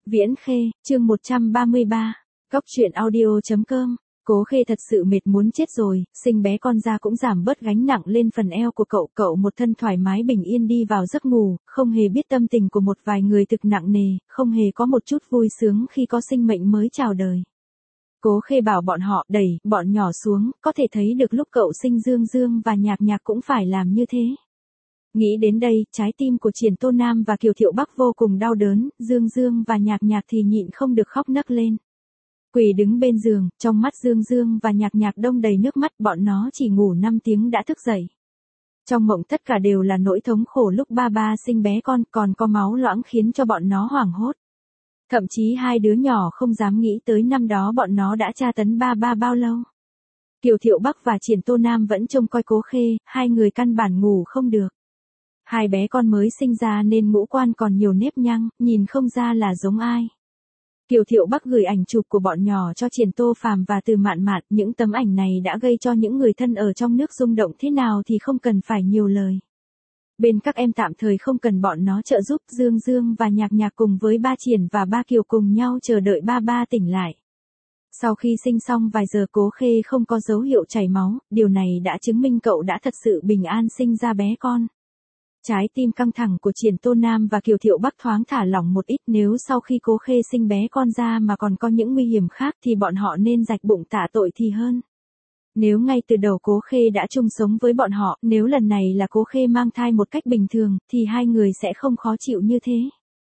Viễn Khê, chương 133, Cóc truyện audio.com. Cố Khê thật sự mệt muốn chết rồi, sinh bé con ra cũng giảm bớt gánh nặng lên phần eo của cậu một thân thoải mái bình yên đi vào giấc ngủ, không hề biết tâm tình của một vài người thực nặng nề, không hề có một chút vui sướng khi có sinh mệnh mới chào đời. Cố Khê bảo bọn họ đẩy bọn nhỏ xuống, có thể thấy được lúc cậu sinh Dương Dương và Nhạc Nhạc cũng phải làm như thế. Nghĩ đến đây, trái tim của Triển Tô Nam và Kiều Thiệu Bắc vô cùng đau đớn, Dương Dương và Nhạc Nhạc thì nhịn không được khóc nấc lên. Quỳ đứng bên giường, trong mắt Dương Dương và Nhạc Nhạc đông đầy nước mắt, bọn nó chỉ ngủ 5 tiếng đã thức dậy. Trong mộng tất cả đều là nỗi thống khổ lúc ba sinh bé con, còn có máu loãng khiến cho bọn nó hoảng hốt. Thậm chí hai đứa nhỏ không dám nghĩ tới năm đó bọn nó đã tra tấn ba bao lâu. Kiều Thiệu Bắc và Triển Tô Nam vẫn trông coi Cố Khê, hai người căn bản ngủ không được. Hai bé con mới sinh ra nên ngũ quan còn nhiều nếp nhăn, nhìn không ra là giống ai. Kiều Thiệu Bắc gửi ảnh chụp của bọn nhỏ cho Triển Tô Phàm và Từ Mạn Mạn, những tấm ảnh này đã gây cho những người thân ở trong nước rung động thế nào thì không cần phải nhiều lời. Bên các em tạm thời không cần bọn nó trợ giúp, Dương Dương và Nhạc Nhạc cùng với ba Triển và ba Kiều cùng nhau chờ đợi ba tỉnh lại. Sau khi sinh xong vài giờ Cố Khê không có dấu hiệu chảy máu, điều này đã chứng minh cậu đã thật sự bình an sinh ra bé con. Trái tim căng thẳng của Triển Tô Nam và Kiều Thiệu Bắc thoáng thả lỏng một ít, nếu sau khi Cố Khê sinh bé con ra mà còn có những nguy hiểm khác thì bọn họ nên rạch bụng tạ tội thì hơn. Nếu ngay từ đầu Cố Khê đã chung sống với bọn họ, nếu lần này là Cố Khê mang thai một cách bình thường, thì hai người sẽ không khó chịu như thế.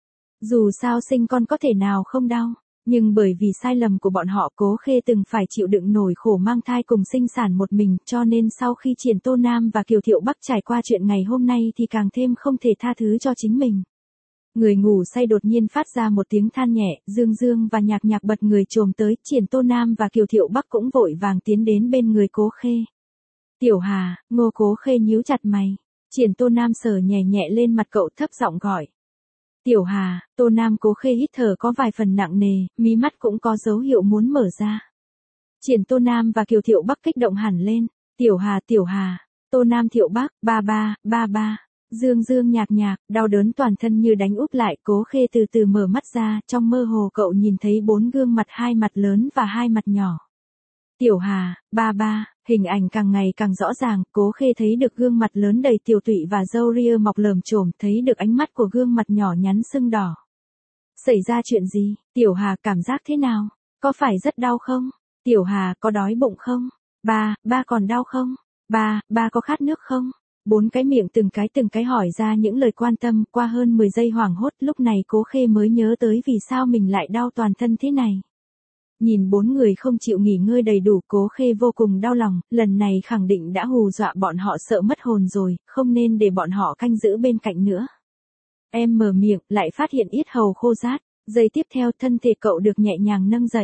Dù sao sinh con có thể nào không đau, nhưng bởi vì sai lầm của bọn họ Cố Khê từng phải chịu đựng nỗi khổ mang thai cùng sinh sản một mình, cho nên sau khi Triển Tô Nam và Kiều Thiệu Bắc trải qua chuyện ngày hôm nay thì càng thêm không thể tha thứ cho chính mình. Người ngủ say đột nhiên phát ra một tiếng than nhẹ, Dương Dương và Nhạc Nhạc bật người chồm tới, Triển Tô Nam và Kiều Thiệu Bắc cũng vội vàng tiến đến bên người Cố Khê. Tiểu Hà, Ngô. Cố Khê nhíu chặt mày. Triển Tô Nam sờ nhẹ nhẹ lên mặt cậu thấp giọng gọi. Tiểu Hà. Tô Nam. Cố Khê hít thở có vài phần nặng nề, mí mắt cũng có dấu hiệu muốn mở ra. Triển Tô Nam và Kiều Thiệu Bắc kích động hẳn lên. Tiểu Hà. Tô Nam. Thiệu Bắc. Ba. Dương Dương Nhạc Nhạc, đau đớn toàn thân như đánh úp lại. Cố Khê từ từ mở mắt ra, trong mơ hồ cậu nhìn thấy 4 gương mặt, 2 mặt lớn và 2 mặt nhỏ. Tiểu Hà. Ba. Hình ảnh càng ngày càng rõ ràng, Cố Khê thấy được gương mặt lớn đầy tiều tụy và râu ria mọc lởm chởm, thấy được ánh mắt của gương mặt nhỏ nhắn sưng đỏ. Xảy ra chuyện gì? Tiểu Hà cảm giác thế nào? Có phải rất đau không? Tiểu Hà có đói bụng không? Ba còn đau không? Ba có khát nước không? 4 cái miệng từng cái hỏi ra những lời quan tâm. Qua hơn 10 giây hoảng hốt, lúc này Cố Khê mới nhớ tới vì sao mình lại đau toàn thân thế này. Nhìn 4 người không chịu nghỉ ngơi đầy đủ, Cố Khê vô cùng đau lòng, lần này khẳng định đã hù dọa bọn họ sợ mất hồn rồi, không nên để bọn họ canh giữ bên cạnh nữa. Em mở miệng, lại phát hiện yết hầu khô rát, giây tiếp theo thân thể cậu được nhẹ nhàng nâng dậy.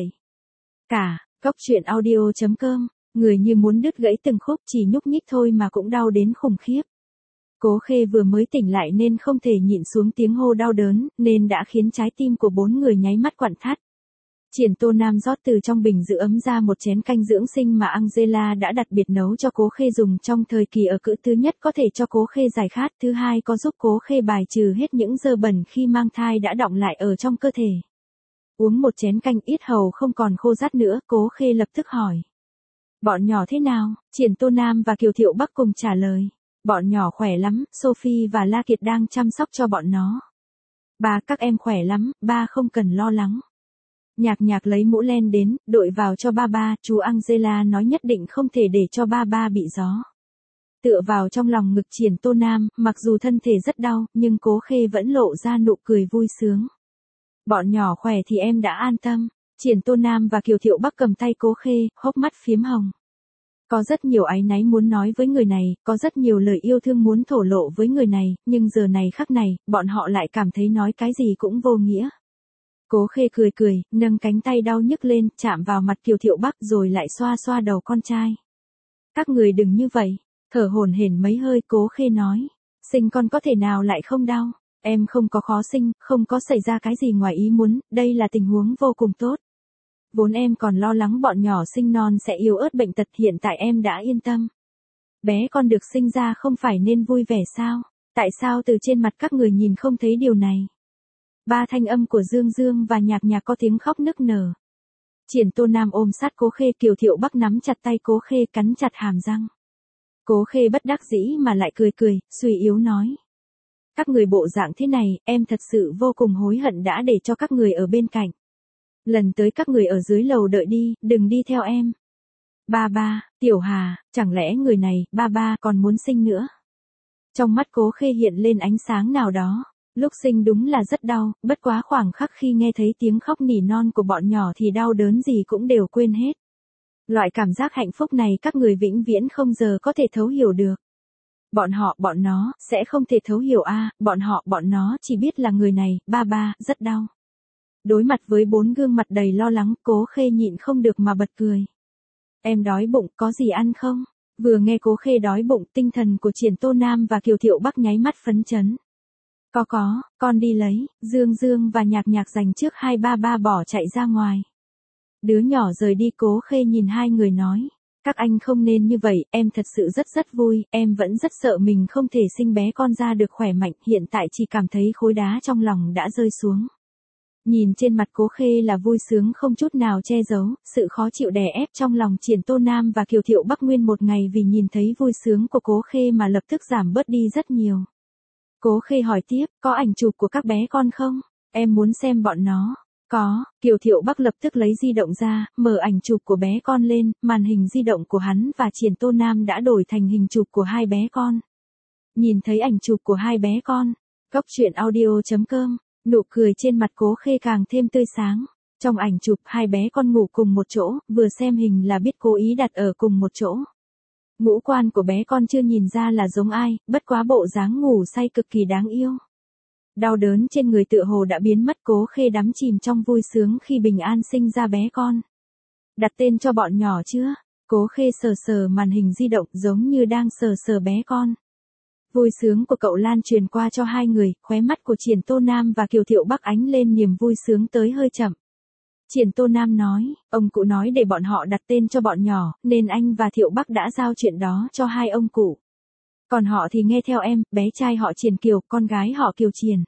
Cóc truyện audio.com, người như muốn đứt gãy từng khúc, chỉ nhúc nhích thôi mà cũng đau đến khủng khiếp. Cố Khê vừa mới tỉnh lại nên không thể nhịn xuống tiếng hô đau đớn, nên đã khiến trái tim của 4 người nháy mắt quặn thắt. Triển Tô Nam rót từ trong bình giữ ấm ra một chén canh dưỡng sinh mà Angela đã đặc biệt nấu cho Cố Khê dùng trong thời kỳ ở cữ. Thứ nhất có thể cho Cố Khê giải khát, thứ hai có giúp Cố Khê bài trừ hết những dơ bẩn khi mang thai đã đọng lại ở trong cơ thể. Uống một chén canh, yết hầu không còn khô rát nữa, Cố Khê lập tức hỏi. Bọn nhỏ thế nào? Triển Tô Nam và Kiều Thiệu Bắc cùng trả lời. Bọn nhỏ khỏe lắm, Sophie và La Kiệt đang chăm sóc cho bọn nó. Ba các em khỏe lắm, ba không cần lo lắng. Nhạc Nhạc lấy mũ len đến, đội vào cho ba, chú Angela nói nhất định không thể để cho ba bị gió. Tựa vào trong lòng ngực Triển Tô Nam, mặc dù thân thể rất đau, nhưng Cố Khê vẫn lộ ra nụ cười vui sướng. Bọn nhỏ khỏe thì em đã an tâm. Triển Tô Nam và Kiều Thiệu Bắc cầm tay Cố Khê, hốc mắt phiếm hồng. Có rất nhiều áy náy muốn nói với người này, có rất nhiều lời yêu thương muốn thổ lộ với người này, nhưng giờ này khắc này, bọn họ lại cảm thấy nói cái gì cũng vô nghĩa. Cố Khê cười, nâng cánh tay đau nhức lên, chạm vào mặt Kiều Thiệu Bắc rồi lại xoa đầu con trai. Các người đừng như vậy, thở hổn hển mấy hơi Cố Khê nói. Sinh con có thể nào lại không đau, em không có khó sinh, không có xảy ra cái gì ngoài ý muốn, đây là tình huống vô cùng tốt. Vốn em còn lo lắng bọn nhỏ sinh non sẽ yếu ớt bệnh tật, hiện tại em đã yên tâm. Bé con được sinh ra không phải nên vui vẻ sao? Tại sao từ trên mặt các người nhìn không thấy điều này? Ba thanh âm của Dương Dương và Nhạc Nhạc có tiếng khóc nức nở. Triển Tô Nam ôm sát Cố Khê, Kiều Thiệu Bắc nắm chặt tay Cố Khê cắn chặt hàm răng. Cố Khê bất đắc dĩ mà lại cười cười, suy yếu nói. Các người bộ dạng thế này, em thật sự vô cùng hối hận đã để cho các người ở bên cạnh. Lần tới các người ở dưới lầu đợi đi, đừng đi theo em. Ba, Tiểu Hà, chẳng lẽ người này, ba còn muốn sinh nữa? Trong mắt Cố Khê hiện lên ánh sáng nào đó. Lúc sinh đúng là rất đau, bất quá khoảng khắc khi nghe thấy tiếng khóc nỉ non của bọn nhỏ thì đau đớn gì cũng đều quên hết. Loại cảm giác hạnh phúc này các người vĩnh viễn không giờ có thể thấu hiểu được. Bọn nó, sẽ không thể thấu hiểu bọn nó chỉ biết là người này, ba, rất đau. Đối mặt với 4 gương mặt đầy lo lắng, Cố Khê nhịn không được mà bật cười. Em đói bụng, có gì ăn không? Vừa nghe Cố Khê đói bụng, tinh thần của Triển Tô Nam và Kiều Thiệu Bắc nháy mắt phấn chấn. Có, con đi lấy. Dương Dương và Nhạc Nhạc giành trước 2-3 bỏ chạy ra ngoài. Đứa nhỏ rời đi, Cố Khê nhìn hai người nói. Các anh không nên như vậy, em thật sự rất vui, em vẫn rất sợ mình không thể sinh bé con ra được khỏe mạnh, hiện tại chỉ cảm thấy khối đá trong lòng đã rơi xuống. Nhìn trên mặt Cố Khê là vui sướng không chút nào che giấu, sự khó chịu đè ép trong lòng Triển Tô Nam và Kiều Thiệu Bắc nguyên một ngày vì nhìn thấy vui sướng của Cố Khê mà lập tức giảm bớt đi rất nhiều. Cố Khê hỏi tiếp, có ảnh chụp của các bé con không? Em muốn xem bọn nó. Có, Kiều Thiệu Bắc lập tức lấy di động ra, mở ảnh chụp của bé con lên, màn hình di động của hắn và Triển Tô Nam đã đổi thành hình chụp của hai bé con. Nhìn thấy ảnh chụp của hai bé con, Cốc Truyện Audio.com, nụ cười trên mặt Cố Khê càng thêm tươi sáng. Trong ảnh chụp hai bé con ngủ cùng một chỗ, vừa xem hình là biết cố ý đặt ở cùng một chỗ. Ngũ quan của bé con chưa nhìn ra là giống ai, bất quá bộ dáng ngủ say cực kỳ đáng yêu. Đau đớn trên người tựa hồ đã biến mất, Cố Khê đắm chìm trong vui sướng khi bình an sinh ra bé con. Đặt tên cho bọn nhỏ chưa? Cố Khê sờ màn hình di động giống như đang sờ bé con. Vui sướng của cậu lan truyền qua cho hai người, khóe mắt của Triển Tô Nam và Kiều Thiệu Bắc ánh lên niềm vui sướng tới hơi chậm. Triển Tô Nam nói, ông cụ nói để bọn họ đặt tên cho bọn nhỏ, nên anh và Thiệu Bắc đã giao chuyện đó cho hai ông cụ. Còn họ thì nghe theo em, bé trai họ Triển Kiều, con gái họ Kiều Triển.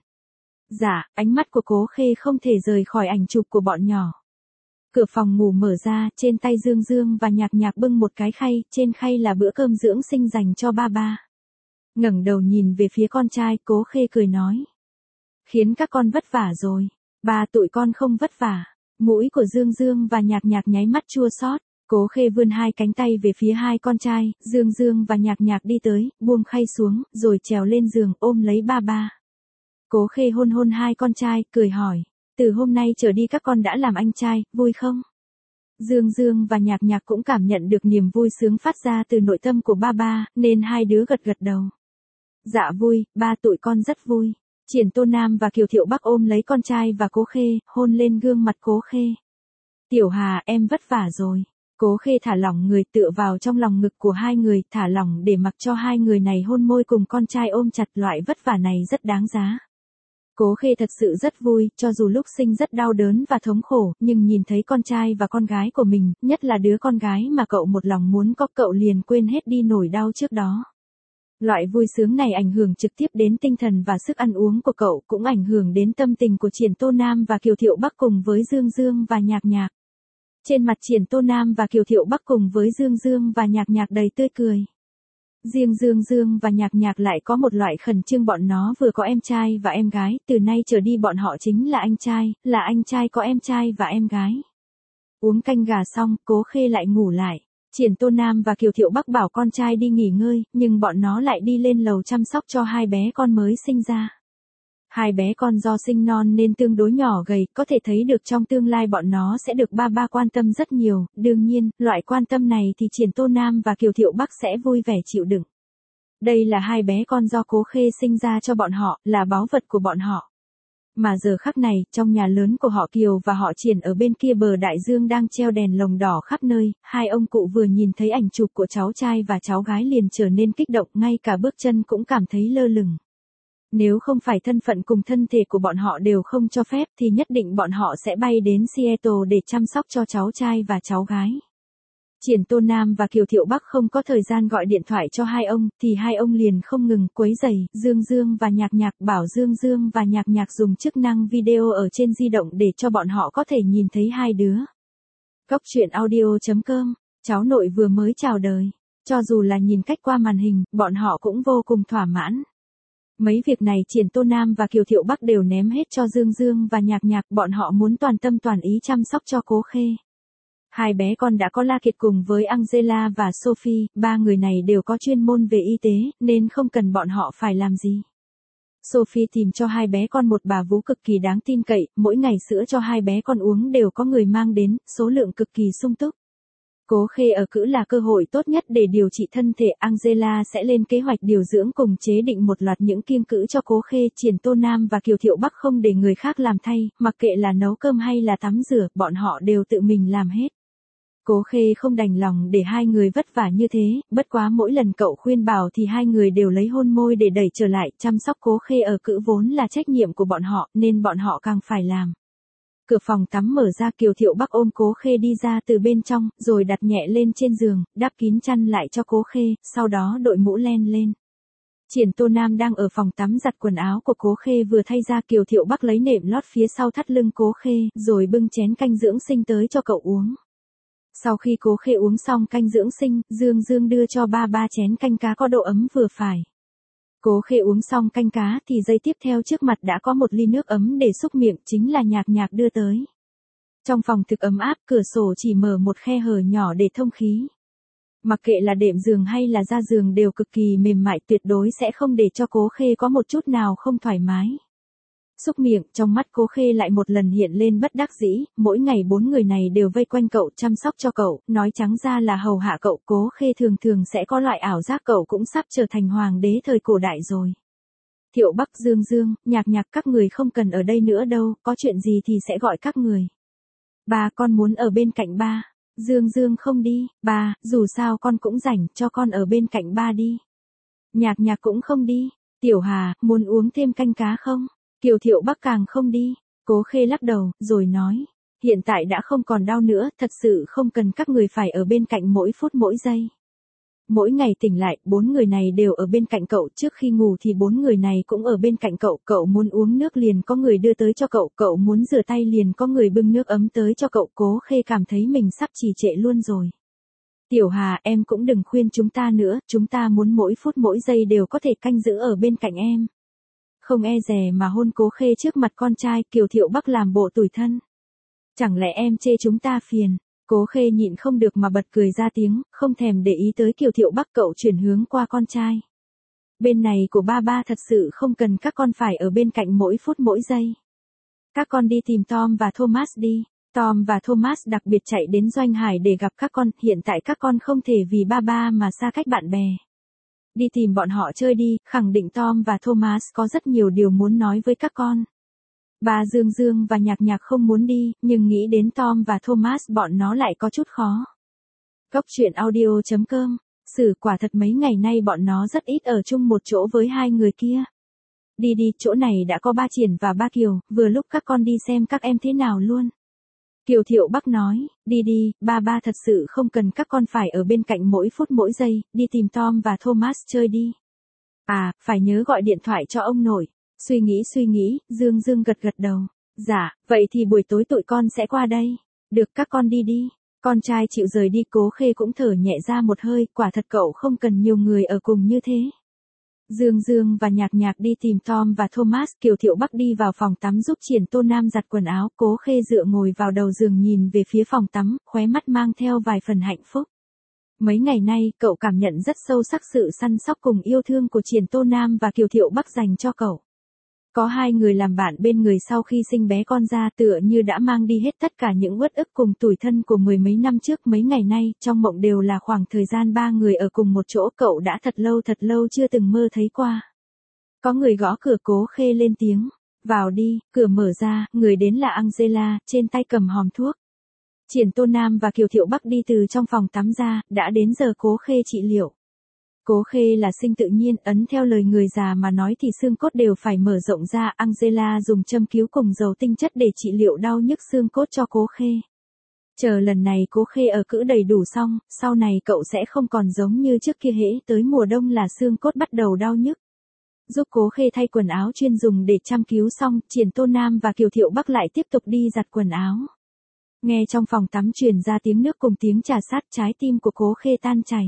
Dạ, ánh mắt của Cố Khê không thể rời khỏi ảnh chụp của bọn nhỏ. Cửa phòng ngủ mở ra, trên tay Dương Dương và Nhạc Nhạc bưng một cái khay, trên khay là bữa cơm dưỡng sinh dành cho ba. Ngẩng đầu nhìn về phía con trai, Cố Khê cười nói. Khiến các con vất vả rồi. Ba tụi con không vất vả. Mũi của Dương Dương và Nhạc Nhạc nháy mắt chua xót. Cố Khê vươn hai cánh tay về phía hai con trai, Dương Dương và Nhạc Nhạc đi tới, buông khay xuống, rồi trèo lên giường ôm lấy ba. Cố Khê hôn hai con trai, cười hỏi, từ hôm nay trở đi các con đã làm anh trai, vui không? Dương Dương và Nhạc Nhạc cũng cảm nhận được niềm vui sướng phát ra từ nội tâm của ba, nên hai đứa gật đầu. Dạ vui, ba tụi con rất vui. Triển Tô Nam và Kiều Thiệu Bắc ôm lấy con trai và Cố Khê, hôn lên gương mặt Cố Khê. Tiểu Hà, em vất vả rồi. Cố Khê thả lỏng người tựa vào trong lòng ngực của hai người, thả lỏng để mặc cho hai người này hôn môi cùng con trai ôm chặt, loại vất vả này rất đáng giá. Cố Khê thật sự rất vui, cho dù lúc sinh rất đau đớn và thống khổ, nhưng nhìn thấy con trai và con gái của mình, nhất là đứa con gái mà cậu một lòng muốn có, cậu liền quên hết đi nỗi đau trước đó. Loại vui sướng này ảnh hưởng trực tiếp đến tinh thần và sức ăn uống của cậu, cũng ảnh hưởng đến tâm tình của Triển Tô Nam và Kiều Thiệu Bắc cùng với Dương Dương và Nhạc Nhạc. Trên mặt Triển Tô Nam và Kiều Thiệu Bắc cùng với Dương Dương và Nhạc Nhạc đầy tươi cười. Riêng Dương Dương và Nhạc Nhạc lại có một loại khẩn trương, bọn nó vừa có em trai và em gái, từ nay trở đi bọn họ chính là anh trai có em trai và em gái. Uống canh gà xong, Cố Khê lại ngủ lại. Triển Tô Nam và Kiều Thiệu Bắc bảo con trai đi nghỉ ngơi, nhưng bọn nó lại đi lên lầu chăm sóc cho hai bé con mới sinh ra. Hai bé con do sinh non nên tương đối nhỏ gầy, có thể thấy được trong tương lai bọn nó sẽ được ba quan tâm rất nhiều, đương nhiên, loại quan tâm này thì Triển Tô Nam và Kiều Thiệu Bắc sẽ vui vẻ chịu đựng. Đây là hai bé con do Cố Khê sinh ra cho bọn họ, là báu vật của bọn họ. Mà giờ khắc này, trong nhà lớn của họ Kiều và họ Triển ở bên kia bờ đại dương đang treo đèn lồng đỏ khắp nơi, hai ông cụ vừa nhìn thấy ảnh chụp của cháu trai và cháu gái liền trở nên kích động, ngay cả bước chân cũng cảm thấy lơ lửng. Nếu không phải thân phận cùng thân thể của bọn họ đều không cho phép thì nhất định bọn họ sẽ bay đến Seattle để chăm sóc cho cháu trai và cháu gái. Triển Tô Nam và Kiều Thiệu Bắc không có thời gian gọi điện thoại cho hai ông, thì hai ông liền không ngừng quấy rầy Dương Dương và Nhạc Nhạc, bảo Dương Dương và Nhạc Nhạc dùng chức năng video ở trên di động để cho bọn họ có thể nhìn thấy hai đứa. Cốc truyện audio.com, cháu nội vừa mới chào đời. Cho dù là nhìn cách qua màn hình, bọn họ cũng vô cùng thỏa mãn. Mấy việc này Triển Tô Nam và Kiều Thiệu Bắc đều ném hết cho Dương Dương và Nhạc Nhạc, bọn họ muốn toàn tâm toàn ý chăm sóc cho Cố Khê. Hai bé con đã có La Kiệt cùng với Angela và Sophie, ba người này đều có chuyên môn về y tế, nên không cần bọn họ phải làm gì. Sophie tìm cho hai bé con một bà vú cực kỳ đáng tin cậy, mỗi ngày sữa cho hai bé con uống đều có người mang đến, số lượng cực kỳ sung túc. Cố Khê ở cữ là cơ hội tốt nhất để điều trị thân thể, Angela sẽ lên kế hoạch điều dưỡng cùng chế định một loạt những kiêng cữ cho Cố Khê. Triển Tô Nam và Kiều Thiệu Bắc không để người khác làm thay, mặc kệ là nấu cơm hay là tắm rửa, bọn họ đều tự mình làm hết. Cố Khê không đành lòng để hai người vất vả như thế, bất quá mỗi lần cậu khuyên bảo thì hai người đều lấy hôn môi để đẩy trở lại, chăm sóc Cố Khê ở cữ vốn là trách nhiệm của bọn họ, nên bọn họ càng phải làm. Cửa phòng tắm mở ra, Kiều Thiệu Bắc ôm Cố Khê đi ra từ bên trong, rồi đặt nhẹ lên trên giường, đắp kín chăn lại cho Cố Khê, sau đó đội mũ len lên. Triển Tô Nam đang ở phòng tắm giặt quần áo của Cố Khê vừa thay ra, Kiều Thiệu Bắc lấy nệm lót phía sau thắt lưng Cố Khê, rồi bưng chén canh dưỡng sinh tới cho cậu uống. Sau khi Cố Khê uống xong canh dưỡng sinh, Dương Dương đưa cho ba chén canh cá có độ ấm vừa phải. Cố Khê uống xong canh cá thì giây tiếp theo trước mặt đã có một ly nước ấm để xúc miệng, chính là Nhạc Nhạc đưa tới. Trong phòng thực ấm áp, cửa sổ chỉ mở một khe hở nhỏ để thông khí. Mặc kệ là đệm giường hay là da giường đều cực kỳ mềm mại, tuyệt đối sẽ không để cho Cố Khê có một chút nào không thoải mái. Xúc miệng, trong mắt Cố Khê lại một lần hiện lên bất đắc dĩ, mỗi ngày bốn người này đều vây quanh cậu, chăm sóc cho cậu, nói trắng ra là hầu hạ cậu. Cố Khê thường thường sẽ có loại ảo giác cậu cũng sắp trở thành hoàng đế thời cổ đại rồi. Thiệu Bắc, Dương Dương, Nhạc Nhạc, các người không cần ở đây nữa đâu, có chuyện gì thì sẽ gọi các người. Ba, con muốn ở bên cạnh ba. Dương Dương không đi. Ba, dù sao con cũng rảnh, cho con ở bên cạnh ba đi. Nhạc Nhạc cũng không đi. Tiểu Hà, muốn uống thêm canh cá không? Kiều Thiệu Bắc càng không đi. Cố Khê lắc đầu, rồi nói, hiện tại đã không còn đau nữa, thật sự không cần các người phải ở bên cạnh mỗi phút mỗi giây. Mỗi ngày tỉnh lại, bốn người này đều ở bên cạnh cậu, trước khi ngủ thì bốn người này cũng ở bên cạnh cậu, cậu muốn uống nước liền có người đưa tới cho cậu, cậu muốn rửa tay liền có người bưng nước ấm tới cho cậu. Cố Khê cảm thấy mình sắp trì trệ luôn rồi. Tiểu Hà, em cũng đừng khuyên chúng ta nữa, chúng ta muốn mỗi phút mỗi giây đều có thể canh giữ ở bên cạnh em. Không e dè mà hôn Cố Khê trước mặt con trai. Kiều Thiệu Bắc làm bộ tủi thân. Chẳng lẽ em chê chúng ta phiền? Cố Khê nhịn không được mà bật cười ra tiếng, không thèm để ý tới Kiều Thiệu Bắc. Cậu chuyển hướng qua con trai. Bên này của ba thật sự không cần các con phải ở bên cạnh mỗi phút mỗi giây. Các con đi tìm Tom và Thomas đi. Tom và Thomas đặc biệt chạy đến Doanh Hải để gặp các con, hiện tại các con không thể vì ba mà xa cách bạn bè. Đi tìm bọn họ chơi đi, khẳng định Tom và Thomas có rất nhiều điều muốn nói với các con. Ba, Dương Dương và Nhạc Nhạc không muốn đi, nhưng nghĩ đến Tom và Thomas bọn nó lại có chút khó. Cốc truyện audio.com, quả thật mấy ngày nay bọn nó rất ít ở chung một chỗ với hai người kia. Đi, chỗ này đã có ba Triển và ba Kiều, vừa lúc các con đi xem các em thế nào luôn. Kiều Thiệu Bắc nói, đi, ba thật sự không cần các con phải ở bên cạnh mỗi phút mỗi giây, đi tìm Tom và Thomas chơi đi. À, phải nhớ gọi điện thoại cho ông nội. Suy nghĩ, Dương Dương gật đầu. Dạ, vậy thì buổi tối tụi con sẽ qua đây. Được, các con đi. Con trai chịu rời đi. Cố Khê cũng thở nhẹ ra một hơi, quả thật cậu không cần nhiều người ở cùng như thế. Dương Dương và Nhạc Nhạc đi tìm Tom và Thomas. Kiều Thiệu Bắc đi vào phòng tắm giúp Triển Tô Nam giặt quần áo. Cố Khê dựa ngồi vào đầu giường nhìn về phía phòng tắm, khóe mắt mang theo vài phần hạnh phúc. Mấy ngày nay, cậu cảm nhận rất sâu sắc sự săn sóc cùng yêu thương của Triển Tô Nam và Kiều Thiệu Bắc dành cho cậu. Có hai người làm bạn bên người sau khi sinh bé con ra, tựa như đã mang đi hết tất cả những uất ức cùng tủi thân của mười mấy năm trước. Mấy ngày nay, trong mộng đều là khoảng thời gian ba người ở cùng một chỗ, cậu đã thật lâu chưa từng mơ thấy qua. Có người gõ cửa. Cố Khê lên tiếng, vào đi. Cửa mở ra, người đến là Angela, trên tay cầm hòm thuốc. Triển Tô Nam và Kiều Thiệu Bắc đi từ trong phòng tắm ra, đã đến giờ Cố Khê trị liệu. Cố Khê là sinh tự nhiên, ấn theo lời người già mà nói thì xương cốt đều phải mở rộng ra. Angela dùng châm cứu cùng dầu tinh chất để trị liệu đau nhức xương cốt cho Cố Khê. Chờ lần này Cố Khê ở cữ đầy đủ xong, sau này cậu sẽ không còn giống như trước kia hễ tới mùa đông là xương cốt bắt đầu đau nhức. Giúp Cố Khê thay quần áo chuyên dùng để chăm cứu xong, Triển Tô Nam và Kiều Thiệu Bắc lại tiếp tục đi giặt quần áo. Nghe trong phòng tắm truyền ra tiếng nước cùng tiếng trà sát, trái tim của Cố Khê tan chảy.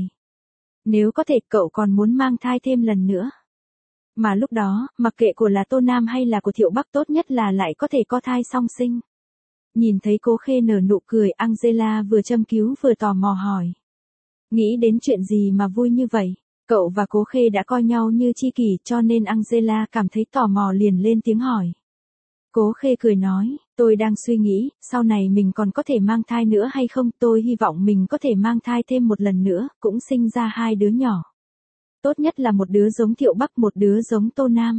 Nếu có thể cậu còn muốn mang thai thêm lần nữa. Mà lúc đó, mặc kệ của là Tô Nam hay là của Thiệu Bắc, tốt nhất là lại có thể có thai song sinh. Nhìn thấy Cố Khê nở nụ cười, Angela vừa châm cứu vừa tò mò hỏi. Nghĩ đến chuyện gì mà vui như vậy? Cậu và Cố Khê đã coi nhau như tri kỷ, cho nên Angela cảm thấy tò mò liền lên tiếng hỏi. Cố Khê cười nói, tôi đang suy nghĩ, sau này mình còn có thể mang thai nữa hay không, tôi hy vọng mình có thể mang thai thêm một lần nữa, cũng sinh ra 2 đứa nhỏ. Tốt nhất là một đứa giống Thiệu Bắc, một đứa giống Tô Nam.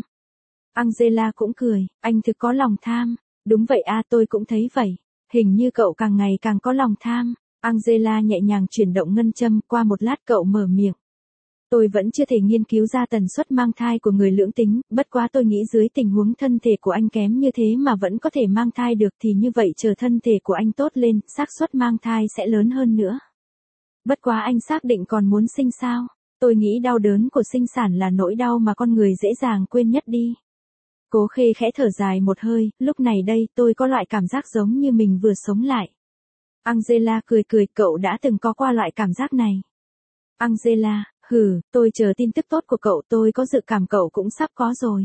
Angela cũng cười, anh thực có lòng tham. Đúng vậy à, tôi cũng thấy vậy. Hình như cậu càng ngày càng có lòng tham. Angela nhẹ nhàng chuyển động ngân châm, qua một lát cậu mở miệng. Tôi vẫn chưa thể nghiên cứu ra tần suất mang thai của người lưỡng tính, bất quá tôi nghĩ dưới tình huống thân thể của anh kém như thế mà vẫn có thể mang thai được thì như vậy chờ thân thể của anh tốt lên, xác suất mang thai sẽ lớn hơn nữa. Bất quá anh xác định còn muốn sinh sao? Tôi nghĩ đau đớn của sinh sản là nỗi đau mà con người dễ dàng quên nhất đi. Cố Khê khẽ thở dài một hơi, lúc này đây tôi có loại cảm giác giống như mình vừa sống lại. Angela cười cười, cậu đã từng có qua loại cảm giác này. Angela, tôi chờ tin tức tốt của cậu, tôi có dự cảm cậu cũng sắp có rồi.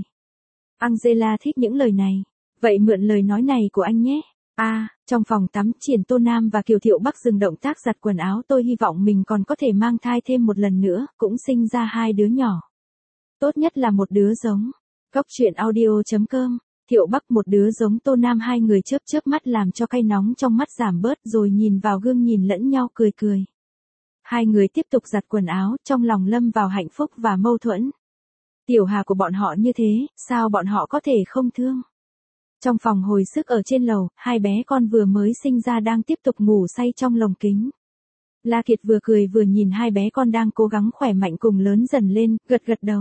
Angela thích những lời này. Vậy mượn lời nói này của anh nhé. Trong phòng tắm, Triển Tô Nam và Kiều Thiệu Bắc dừng động tác giặt quần áo, tôi hy vọng mình còn có thể mang thai thêm một lần nữa, cũng sinh ra 2 đứa nhỏ. Tốt nhất là một đứa giống. Góc truyện audio.com. Thiệu Bắc một đứa giống Tô Nam, hai người chớp chớp mắt làm cho cay nóng trong mắt giảm bớt, rồi nhìn vào gương nhìn lẫn nhau cười cười. Hai người tiếp tục giặt quần áo, trong lòng lâm vào hạnh phúc và mâu thuẫn. Tiểu Hà của bọn họ như thế, sao bọn họ có thể không thương? Trong phòng hồi sức ở trên lầu, 2 bé con vừa mới sinh ra đang tiếp tục ngủ say trong lồng kính. La Kiệt vừa cười vừa nhìn 2 bé con đang cố gắng khỏe mạnh cùng lớn dần lên, gật gật đầu.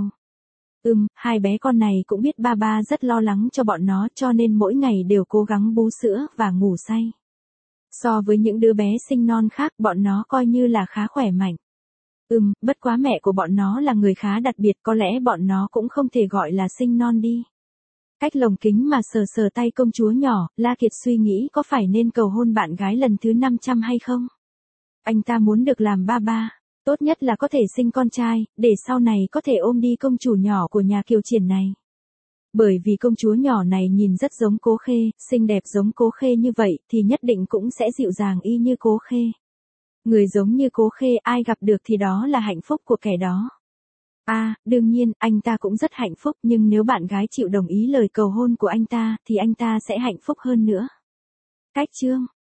2 bé con này cũng biết ba ba rất lo lắng cho bọn nó, cho nên mỗi ngày đều cố gắng bú sữa và ngủ say. So với những đứa bé sinh non khác, bọn nó coi như là khá khỏe mạnh. Bất quá mẹ của bọn nó là người khá đặc biệt, có lẽ bọn nó cũng không thể gọi là sinh non đi. Cách lồng kính mà sờ sờ tay công chúa nhỏ, La Kiệt suy nghĩ có phải nên cầu hôn bạn gái lần thứ 500 hay không? Anh ta muốn được làm ba ba, tốt nhất là có thể sinh con trai, để sau này có thể ôm đi công chủ nhỏ của nhà Kiều Triển này. Bởi vì công chúa nhỏ này nhìn rất giống Cố Khê, xinh đẹp giống Cố Khê như vậy thì nhất định cũng sẽ dịu dàng y như Cố Khê. Người giống như Cố Khê ai gặp được thì đó là hạnh phúc của kẻ đó. Đương nhiên, anh ta cũng rất hạnh phúc, nhưng nếu bạn gái chịu đồng ý lời cầu hôn của anh ta thì anh ta sẽ hạnh phúc hơn nữa. Cách chương